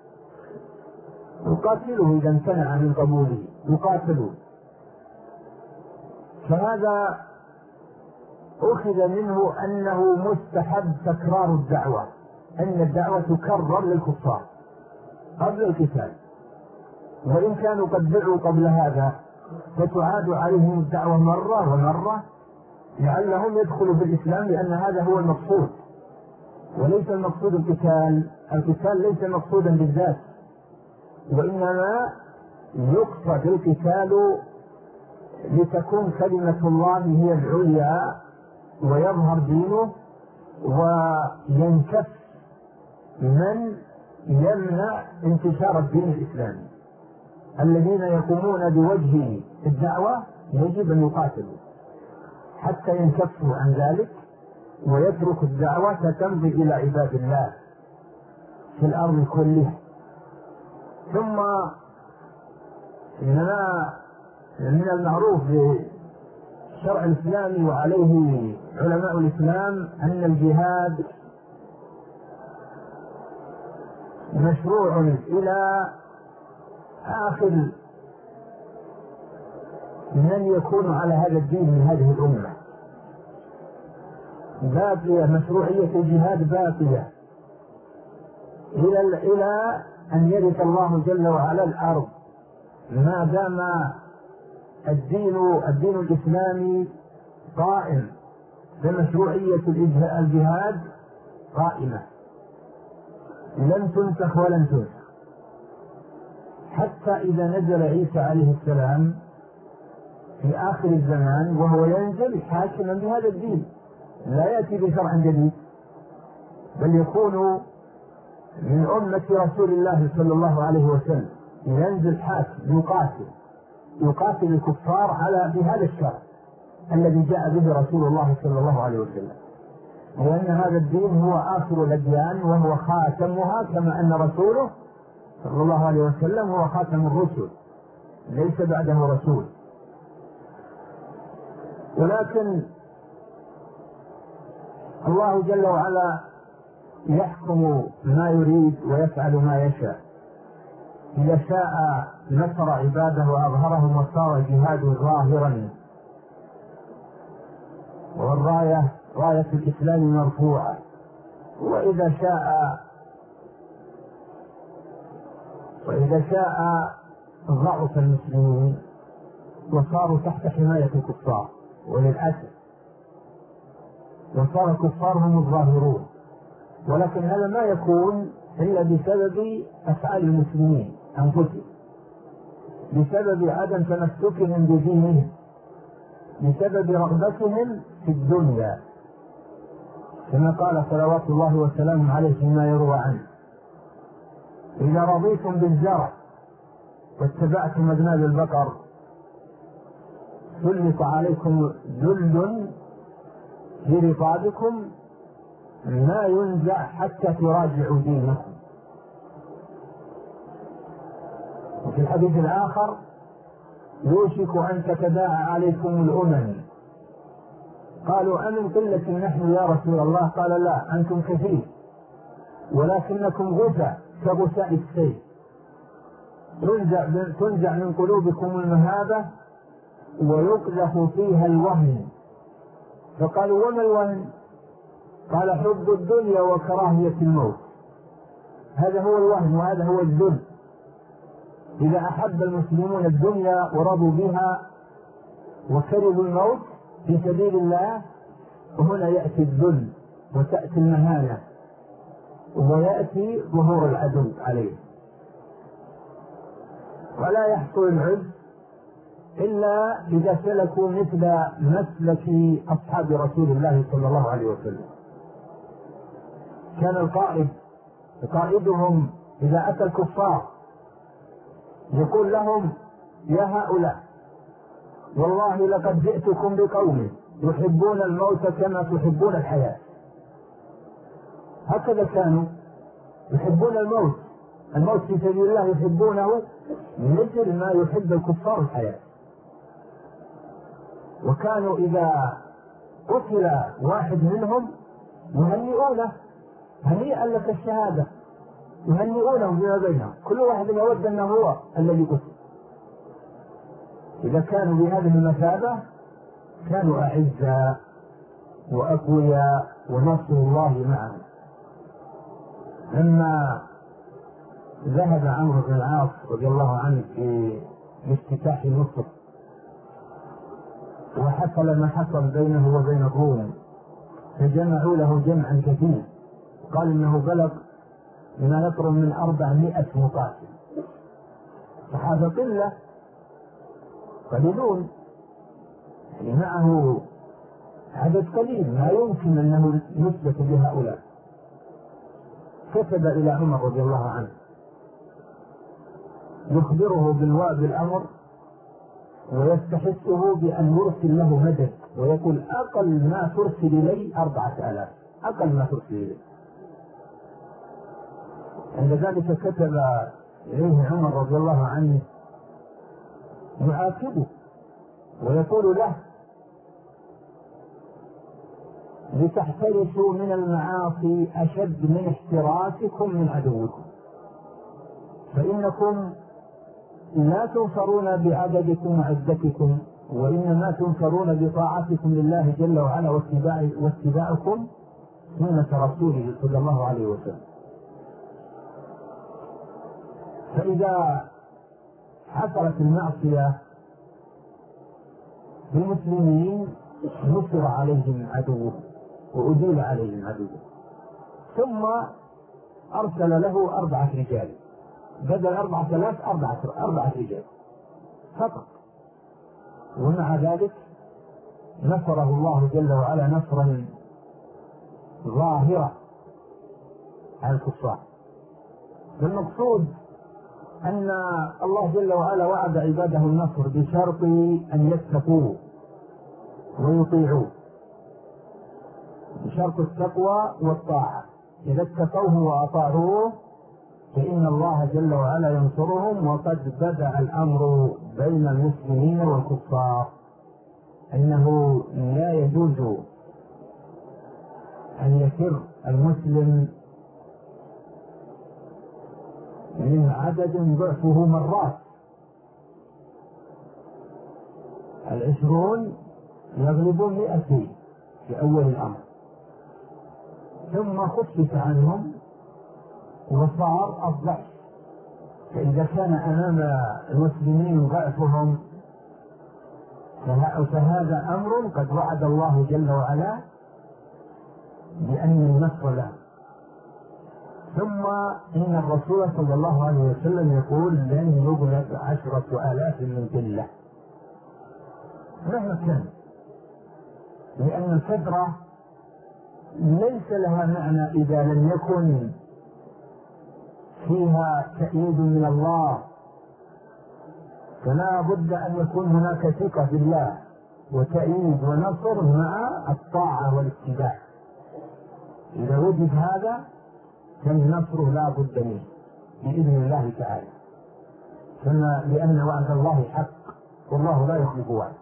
يقاتله إذا امتنع من قبوله يقاتله. فهذا أخذ منه أنه مستحب تكرار الدعوة، أن الدعوة تكرر للكفار قبل القتال، وإن كانوا قد دعوا قبل هذا فتعاد عليهم الدعوة مرة ومرة لعلهم يدخلوا في الإسلام، لأن هذا هو المقصود وليس المقصود القتال. القتال ليس مقصودا بالذات، وإنما يقصد القتال لتكون كلمة الله هي العليا ويظهر دينه وينكف من يمنع انتشار الدين الإسلامي. الذين يقومون بوجه الدعوة يجب أن يقاتلوا حتى ينكفوا عن ذلك ويترك الدعوة تمضي إلى عباد الله في الأرض كلها. ثم إنما من المعروف بالشرع الإسلامي وعليه علماء الإسلام أن الجهاد مشروع إلى آخر من يكون على هذا الدين من هذه الأمة، باقية مشروعية الجهاد باقية إلى أن يرث الله جل وعلا الأرض، ما دام الدين الإسلامي قائم بمشروعية الجهاد قائمة لن تنسخ ولن تنسخ، حتى إذا نزل عيسى عليه السلام في آخر الزمان وهو ينزل حاكما بهذا الدين، لا يأتي بشرع جديد، بل يكون من أمة رسول الله صلى الله عليه وسلم، ينزل حاكم يقاتل الكفار على بهذا الشرع الذي جاء به رسول الله صلى الله عليه وسلم، لأن هذا الدين هو آخر الأديان وهو خاتمها، كما أن رسوله صلى الله عليه وسلم هو خاتم الرسل ليس بعده رسول. ولكن الله جل وعلا يحكم ما يريد ويفعل ما يشاء، إذا شاء نصر عباده وأظهرهم وصار الجهاد ظاهرا والراية راية الإسلام مرفوعة، وإذا شاء ضعف المسلمين وصاروا تحت حماية الكفار، وللأسف وصار الكفار هم الظاهرون، ولكن هذا ما يكون إلا بسبب أفعال المسلمين أنفسهم، بسبب عدم تمسكهم بدينهم، بسبب رغبتهم في الدنيا، كما قال صلوات الله وسلامه عليه فيما يروى عنه: إذا رضيتم بالزرع واتبعتم أذناب البقر سلط عليكم ذل في رقابكم ما ينزع حتى تراجعوا دينكم. وفي الحديث الآخر: يوشك أن تتداعى عليكم الأمم. قالوا: أمن قلة نحن يا رسول الله؟ قال: لا، أنتم كثير ولكنكم غثى كغثاء السيل، تنزع من قلوبكم المهابة ويقذف فيها الوهن. فقالوا: وما الوهن؟ قال: حب الدنيا وكراهية الموت. هذا هو الوهن وهذا هو الذل. إذا أحب المسلمون الدنيا ورضوا بها وكرهوا الموت في سبيل الله، وهنا يأتي الذل وتأتي المهانة ويأتي ظهور العدو عليه. ولا يحصل العز إلا إذا سلكوا مثل مسلك أصحاب رسول الله صلى الله عليه وسلم. كان قائدهم إذا أتى الكفار يقول لهم: يا هؤلاء، والله لقد جئتكم بقوم يحبون الموت كما تحبون الحياة. هكذا كانوا يحبون الموت في سبيل الله، يحبونه مثل ما يحب الكفار الحياة. وكانوا إذا قتل واحد منهم يهنئونه: هنيئا لك الشهادة، يهنئونه فيما بينهم، كل واحد يود أنه هو الذي قتل. إذا كانوا بهذه المثابة كانوا أعزاء وأقوياء ونصر الله معهم. لما ذهب عمرو بن العاص رضي الله عنه في افتتاح مصر وحصل ما حصل بينه وبين الروم، فجمعوا له جمعا كثير، قال إنه بلغ ما يقرب من 400 مقاتل. فهذا قلة قليلون، يعني معه عدد قليل ما يمكن أنه يثبت بهؤلاء. كتب إلى عمر رضي الله عنه يخبره بالأمر ويستحثه بأن يرسل له مدد، ويقول أقل ما ترسل إلي 4000، أقل ما ترسل إلي. عند ذلك كتب إليه عمر رضي الله عنه يعاتبه ويقول له لتحترسوا من المعاصي أشد من احتراسكم من عدوكم، فإنكم لا تنصرون بعددكم وعدتكم، وإنما تنصرون بطاعتكم لله جل وعلا واتباعكم سنة رسوله صلى الله عليه وسلم. فإذا حصلت المعصية بالمسلمين نصر عليهم عدوه وأديل عليهم عدوه، ثم أرسل له 4 رجال بدل 4000، 4 رجال فقط. ومع ذلك نصره الله جل وعلا نصرا ظاهرا على الكفار. والمقصود أن الله جل وعلا وعد عباده النصر بشرط أن يتقوه ويطيعوه، بشرط التقوى والطاعة. إذا اتقوه وأطاعوه فإن الله جل وعلا ينصرهم. وقد بدأ الأمر بين المسلمين والكفار أنه لا يجوز أن يفر المسلم من عدد ضعفه مرات. 20 يغلبون 200 في أول الأمر، ثم خفف عنهم وصار الضعف. فإذا كان أمام المسلمين ضعفهم فهذا أمر قد وعد الله جل وعلا بأن النصر له. ثم إن الرسول صلى الله عليه وسلم يقول لن يغلب 10,000 من قلة مهما كان، لأن الكثرة ليس لها معنى إذا لم يكن فيها تأييد من الله. فلا بد أن يكون هناك ثقة بالله وتأييد ونصر مع الطاعة والاتباع. إذا وجد هذا فالنصر لا بد منه بإذن الله تعالى، كما لأن وعد الله حق والله لا يخلف وعده.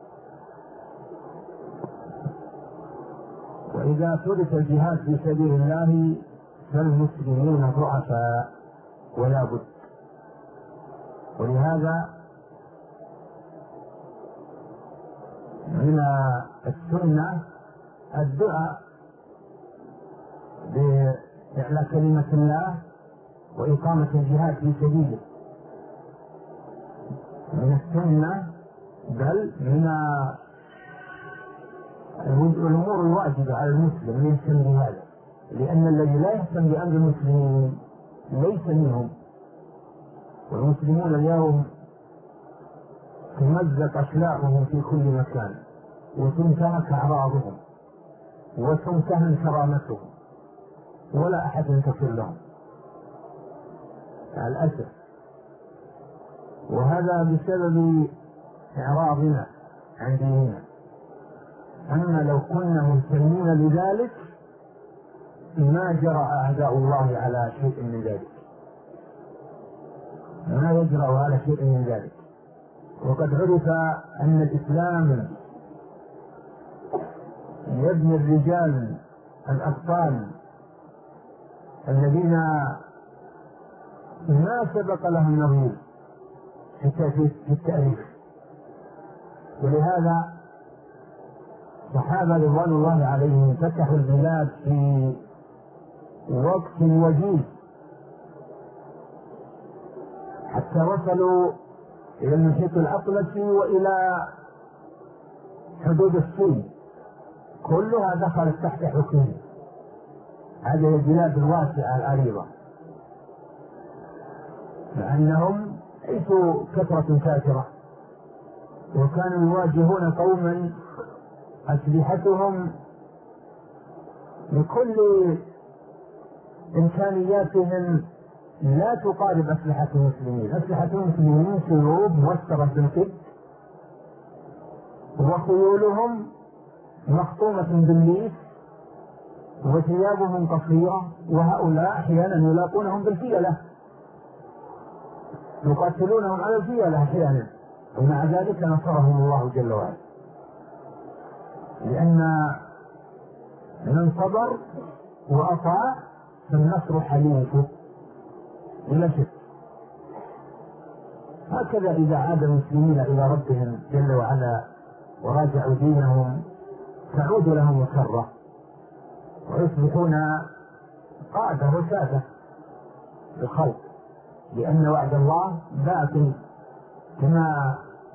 وإذا ترك الجهاد في سبيل الله فالمسلمون ضعفاء ولا بد. ولهذا من السنة الدعاء بإعلاء كلمة الله وإقامة الجهاد في سبيله، من السنة بل من الأمور الواجبة على المسلم يهتم بهذا، لأن الذي لا يهتم بأمر المسلمين ليس منهم. والمسلمون اليوم تمزق أخلاقهم في كل مكان وتنتهك أعراضهم وتنتهن كرامتهم ولا أحد ينتصر لهم مع الأسف، وهذا بسبب إعراضنا عن ديننا. أما لو كنا مهتمين بذلك ما جرى أعداء الله على شيء من ذلك، ما يجرأ على شيء من ذلك. وقد عرف أن الإسلام يبني الرجال الأبطال الذين ما سبق لهم نظير في التاريخ. ولهذا الصحابة رضوان الله عليهم فتحوا البلاد في وقت وجيز حتى وصلوا إلى المحيط الأطلسي وإلى حدود الصين، كلها دخلت تحت حكمه. هذه البلاد الواسعة العريضة، لأنهم ليسوا كثرة كافرة، وكانوا يواجهون قوما أسلحتهم بكل إمكانياتهم لا تقارب أسلحة المسلمين. أسلحة المسلمين سيوف موسرة بالقد، وخيولهم مخطومة بالليف، وثيابهم قصيرة، وهؤلاء أحيانا يلاقونهم بالفيلة، يقاتلونهم على الفيلة أحيانا، ومع ذلك نصرهم الله جل وعلا، لأن من صبر وأطاع فالنصر حليفه بلا شك. هكذا إذا عاد المسلمين إلى ربهم جل وعلا وراجعوا دينهم تعود لهم الكرة ويصبحون قادة وسادة للخلق، لأن وعد الله بات كما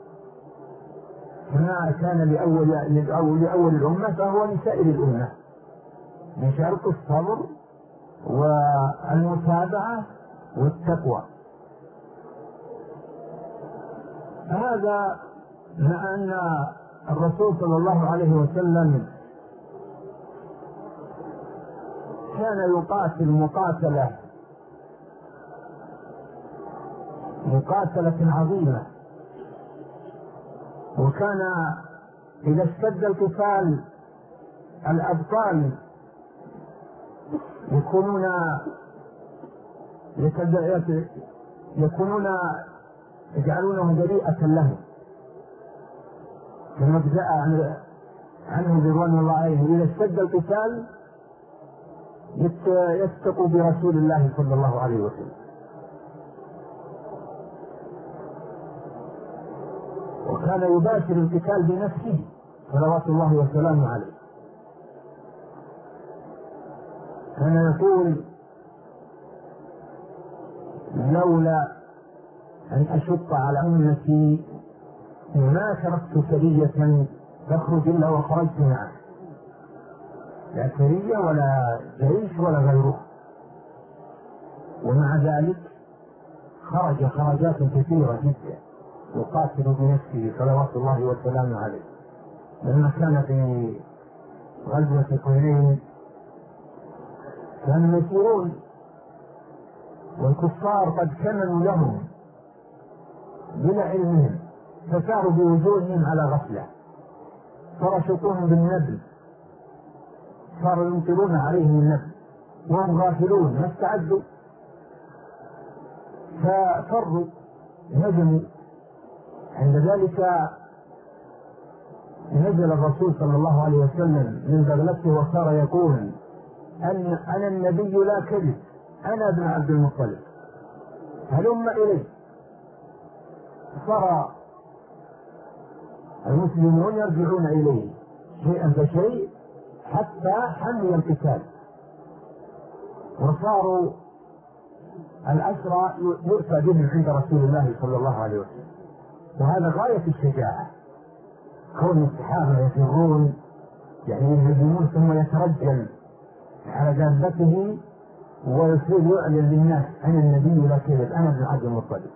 كان لأول الأمة فهو لسائر الأمة، من شرط الصبر والمتابعة والتقوى. هذا مع أن الرسول صلى الله عليه وسلم كان يقاتل مقاتلة عظيمة، وكان إذا اشتد القتال الأبطال يكونون يجعلونه جريئة له، كما جاء عنه رضوان الله عليه. إذا اشتد القتال يثق برسول الله صلى الله عليه وسلم، وكان يباشر القتال بنفسه صلوات الله وسلامه عليه. كان يقول: لولا أن أشق على أمتي ما تركت سرية تخرج إلا وخرجت معه، لا سرية ولا جيش ولا غيره، ومع ذلك خرج خرجات كثيرة جدا يقاتل بنفسه صلوات الله وسلامه عليه. لما كان في غزوة حنين كانوا يسيرون والكفار قد كمنوا لهم بلا علمهم، فساروا بوجوههم على غفلة، فرشقوهم بالنبل، صاروا يمطرون عليهم النبل وهم غافلون ما استعدوا، ففروا هجموا. عند ذلك نزل الرسول صلى الله عليه وسلم من بغلته وصار يقول: أنا النبي لا كذب، أنا ابن عبد المطلب، هلم إلي. صار المسلمون يرجعون إليه شيئا فشيء حتى حمي القتال، وصاروا الأسرى يرفع بهم عند رسول الله صلى الله عليه وسلم. وهذا غاية الشجاعة، كون الصحابة يفرون يعني يهزمون ثم يترجل على دابته ويصير يعلن للناس: أنا النبي لا كذب، أنا ابن عبد المطلب.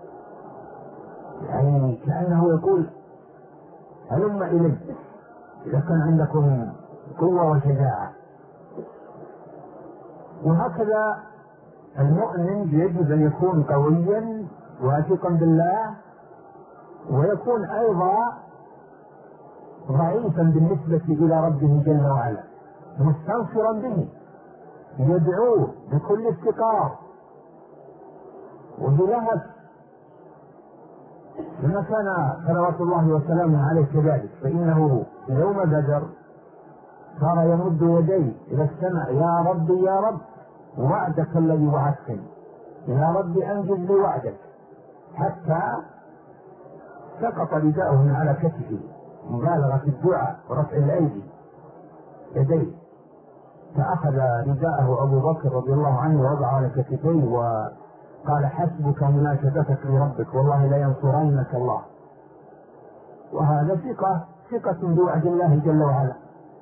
يعني كأنه يقول: هلم إلي إذا كان عندكم قوة وشجاعة. وهكذا المؤمن يجب أن يكون قويا واثقا بالله، ويكون أيضا ضعيفا بالنسبة إلى ربه جل وعلا، مستنصرا به، يدعوه بكل افتقار وبلهف، لما كان صلوات الله وسلامه عليه كذلك. فإنه في يوم بدر صار يمد يديه إلى السماء: يا ربي يا رب، وعدك الذي وعدتني، يا ربي أنجز لي وعدك، حتى سقط رداءه من على كتفه مبالغة في الدعاء ورفع الأيدي يديه، فأخذ رداءه أبو بكر رضي الله عنه ووضعه على كتفيه وقال حسبك مناشدتك لربك والله لا ينصرنك الله. وهذا ثقة بوعد الله جل وعلا،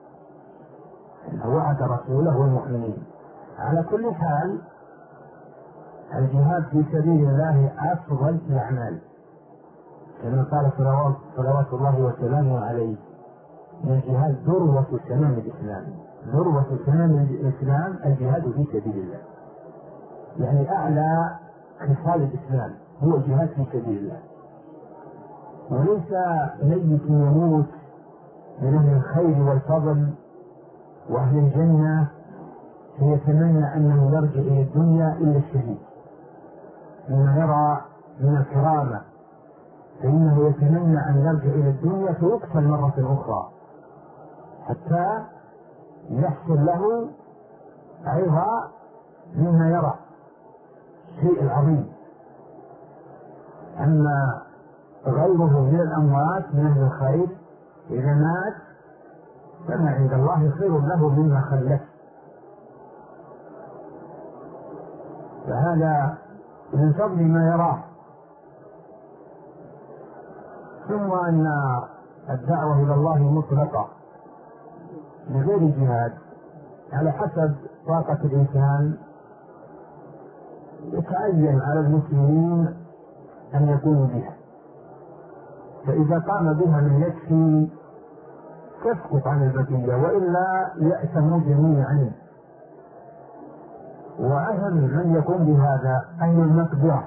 وعد رسوله والمؤمنين. على كل حال الجهاد في سبيل الله أفضل الأعمال، كما قال صلوات الله وسلامه عليه من الجهاد ذروة سنام الإسلام. ذروة سنام الإسلام الجهاد في سبيل الله، يعني أعلى خصال الإسلام هو الجهاد في سبيل الله. وليس ميت يموت من أهل الخير والفضل وأهل الجنة فيتمنى أنه يرجع إلى الدنيا إلا الشهيد لما يرى من الكرامة، فإنه يتمنى أن يرجع إلى الدنيا فيقتل مرة أخرى حتى يحصل له أيضا مما يرى الشيء العظيم. أما غيره من الأموات من أهل الخير إذا مات فما عند الله خير له مما خلف. فهذا من فضل ما يراه. ثم أن الدعوة إلى الله مطلقة بغير جهاد على حسب طاقة الإنسان، يتعين على المسلمين أن يكونوا بها، فإذا قام بها من يكفي تسقط عن البقية وإلا يأثموا جميعا. وأهم من يقوم بهذا أهل المقدرة،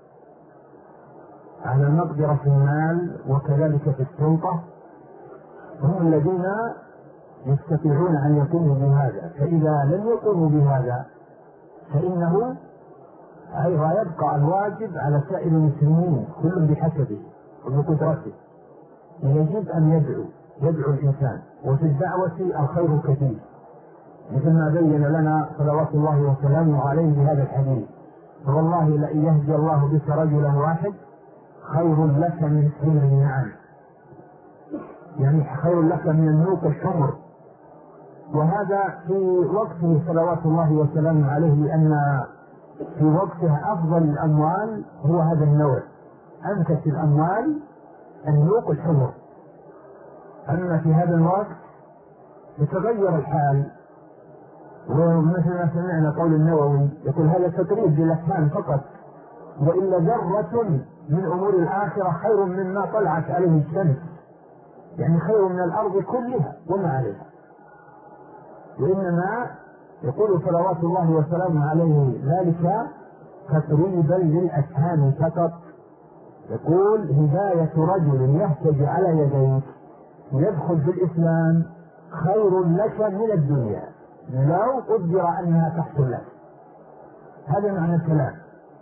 على المقدرة في المال وكذلك في السلطة، هم الذين يستطيعون أن يقوموا بهذا. فإذا لم يقوموا بهذا فإنه أيضا يبقى الواجب على سائر المسلمين كل بحسبه وبقدرته. يجب أن يدعو الإنسان، وفي الدعوة الخير كثير، مثل ما بين لنا صلوات الله وسلامه عليه بهذا الحديث: فوالله لئن يهدي الله بك رجلا واحد خير لك من حمر النعم، يعني خير لك من النوق الحمر. وهذا في وقته صلوات الله وسلامه عليه، لأن في وقته أفضل الأموال هو هذا النوع، أنفس الأموال النوق الحمر. أما في هذا الوقت يتغير الحال، ومثل ما سمعنا قول النووي يقول هذا تقريب للأفهام فقط، وإلا ذرة من أمور الآخرة خير مما طلعت عليه الشمس، يعني خير من الأرض كلها وما عليها. وإنما يقول صلوات الله وسلامه عليه ذلك تقريبا للأفهام فقط. يقول هداية رجل يهتدي على يديك يدخل في الإسلام خير لك من الدنيا لو قدر أنها تحصل لك. هذا معنى الكلام.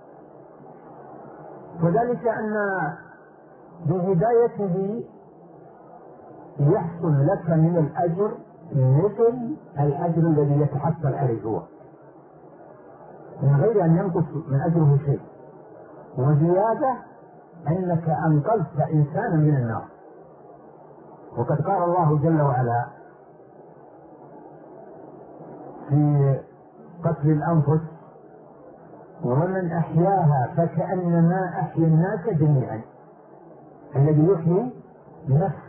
وذلك أن بهدايته يحصل لك من الأجر مثل الأجر الذي يتحصل عليه هو، من غير أن ينقص من أجره شيء، وزيادة أنك أنقذت إنسانا من النار. وقد قال الله جل وعلا في قتل الأنفس: ومن أحياها فكأنما أحيا الناس جميعا. الذي يحيي نفس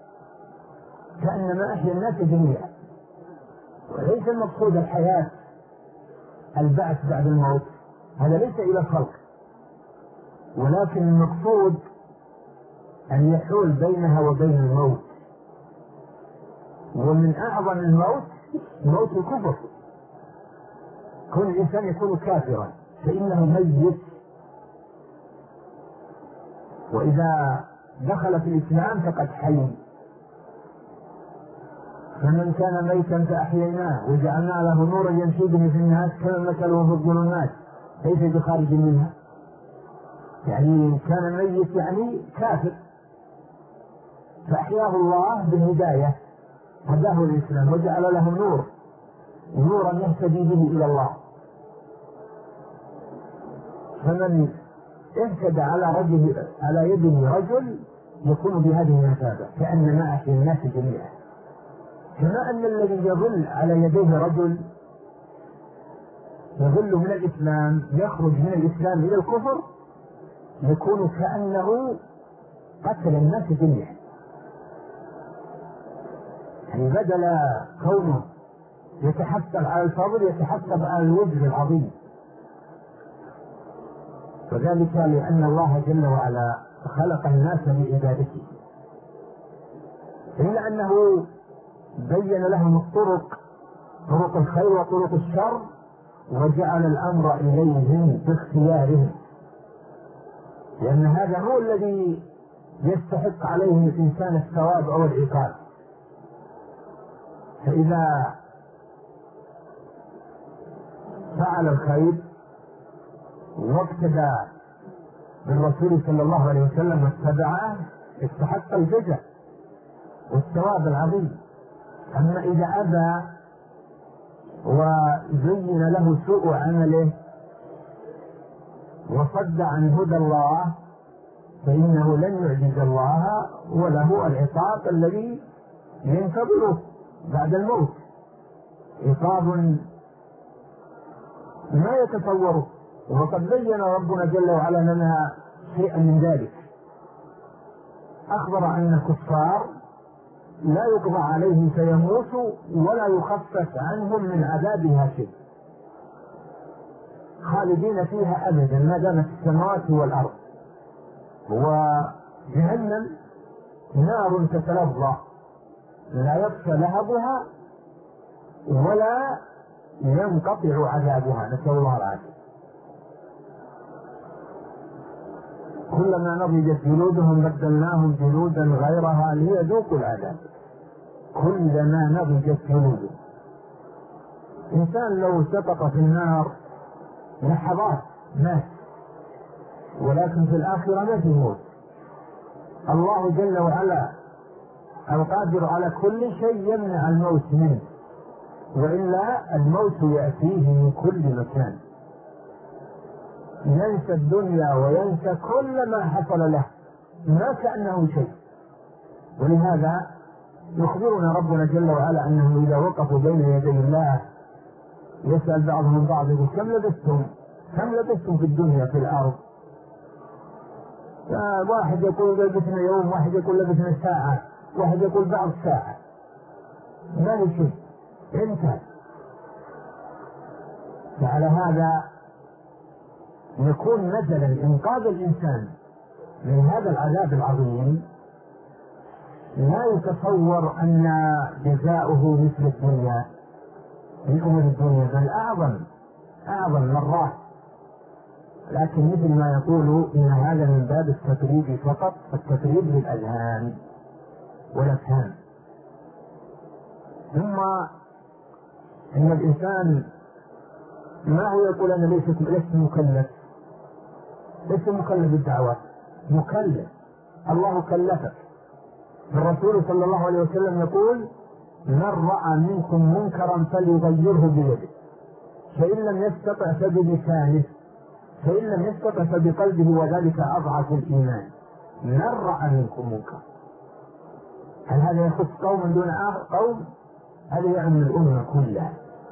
كأنما أحيا الناس جميعا. وليس المقصود الحياة البعث بعد الموت، هذا ليس إلى الخلق، ولكن المقصود أن يحول بينها وبين الموت. ومن أعظم الموت موت الكفر، كل إنسان يكون كافرا فإنه ميت، وإذا دخل في الإسلام فقد حي. فمن كان ميتا فأحييناه وجعلنا له نورا يمشي به في الناس كمن مثله في الظلمات ليس بخارج منها. يعني كان ميت يعني كافر، فأحياه الله بالهداية، هداه الإسلام وجعل له نورا يهتدي به إلى الله. فمن اهتدى على يده رجل يكون بهذه المثابة كأنما في الناس جميعا. كما أن الذي يظل على يديه رجل يظل من الإسلام يخرج من الإسلام إلى الكفر يكون كأنه قتل الناس جميعا، يعني بدل كونه يتحسب على الفضل يتحسب على الوجه العظيم. وذلك لأن الله جل وعلا خلق الناس لعبادته، إلا أنه بين لهم الطرق، طرق الخير وطرق الشر، وجعل الأمر إليهم باختيارهم، لأن هذا هو الذي يستحق عليه الإنسان الثواب أو العقاب. فإذا فعل الخير واقتدى بالرسول صلى الله عليه وسلم واتبعه استحق الجزاء والثواب العظيم. أما إذا أبى وزين له سوء عمله وصد عن هدى الله فإنه لن يعجز الله، وله العقاب الذي ينتظره بعد الموت، عقاب ما يتصوره. وقد بين ربنا جل وعلا لنا شيئا من ذلك، أخبر أن الكفار لا يقضى عليهم فيموتوا ولا يخفف عنهم من عذابها شيء، خالدين فيها أبدا ما دامت السماوات والأرض. وجهنم نار تتلظى لا يطفى لهبها ولا ينقطع عذابها، نسأل الله العافية. كلما نضجت جلودهم بدلناهم جلودا غيرها ليذوقوا العذاب. كلما نضجت جلودهم، إنسان لو سقط في النار لحظات مات، ولكن في الآخرة ما في موت. الله جل وعلا القادر على كل شيء يمنع الموت منه، وإلا الموت يأتيه من كل مكان، ينسى الدنيا وينسى كل ما حصل له ما كأنه شيء. ولهذا يخبرنا ربنا جل وعلا أنه إذا وقفوا بين يدي الله يسأل بعضهم بعض كم لبثتم في الدنيا في الأرض؟ واحد يقول لبثنا يوم، واحد يقول لبثنا ساعة، واحد يقول بعض ساعة، ما هي شيء انتهى. فعلى هذا يكون مثلا إنقاذ الإنسان من هذا العذاب العظيم لا يتصور أن جزاؤه مثل الدنيا من أمور الدنيا، بل أعظم مرات. لكن مثل ما يقول إن هذا من باب التدريب فقط، التدريب للأذهان والأفهام. ثم إن الإنسان ما هو يقول أنا لست مكلف بالدعوة، مكلف، الله كلفك. الرسول صلى الله عليه وسلم يقول من رأى منكم منكرا فليغيره بيده، فإن لم يستطع فبلسانه، فإن لم يستطع فبقلبه، وذلك أضعف الإيمان. من رأى منكم منكرا، هل هذا يخص قوم دون قوم؟ هذا يعني الأمة كلها،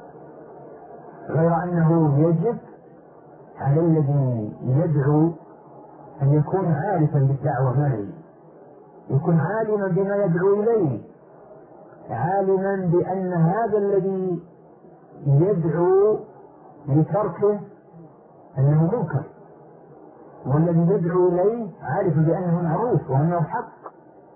غير أنه يجب على الذي يدعو أن يكون عارفا بالدعوة معه، يكون عالما بما يدعو إليه، عالما بأن هذا الذي يدعو لتركه أنه منكر، والذي يدعو إليه عارف بأنه معروف وأنه حق.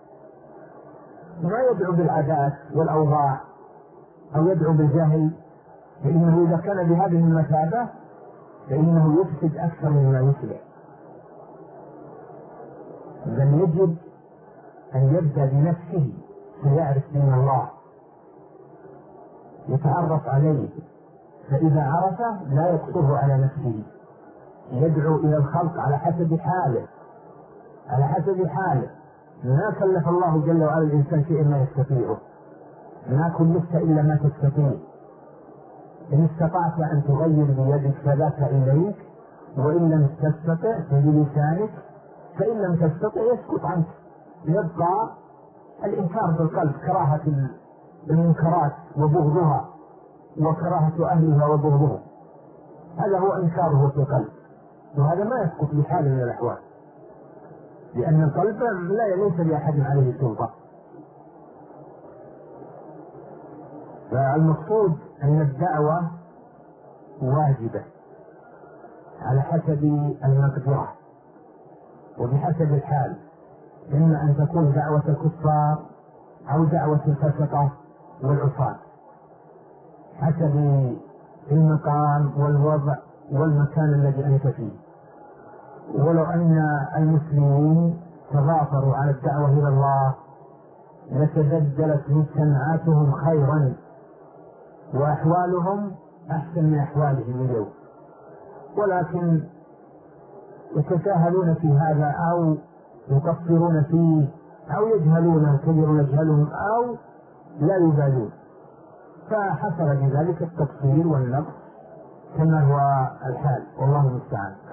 ما يدعو بالعادات والأوضاع أو يدعو بالجهل، فإنه إذا كان بهذه المثابة فإنه يفسد أكثر مما يصلح. بل يجب أن يبدأ بنفسه فيعرف دين الله، يتعرف عليه، فإذا عرفه لا يقصره على نفسه، يدعو إلى الخلق على حسب حاله. ما كلف الله جل وعلا الإنسان شيئا ما يستطيعه، ما كلفت إلا ما تستطيع. إن استطعت أن تغير بيدك فذاك إليك، وإن لم تستطع فبلسانك، فإن لم تستطع يسقط عنك. يبقى الإنكار بالقلب، كراهة المنكرات وبغضها، وكراهة أهلها وبغضهم، هذا هو إنكاره في القلب، وهذا ما يسقط بحال من الأحوال، لأن القلب ليس لأحد عليه سلطة. فالمقصود أن الدعوة واجبة على حسب المقدرة وبحسب الحال، إما أن تكون دعوة الكفار أو دعوة الفسقة والعصاة، حسب المقام والوضع والمكان الذي أنت فيه. ولو أن المسلمين تضافروا على الدعوة إلى الله لتبدلت مجتمعاتهم خيرا وأحوالهم أحسن من أحوالهم اليوم، ولكن يتساهلون في هذا أو يقصرون فيه أو يجهلون كثير يجهلهم أو لا يبالون، فحصل بذلك التقصير والنقص كما هو الحال، والله المستعان.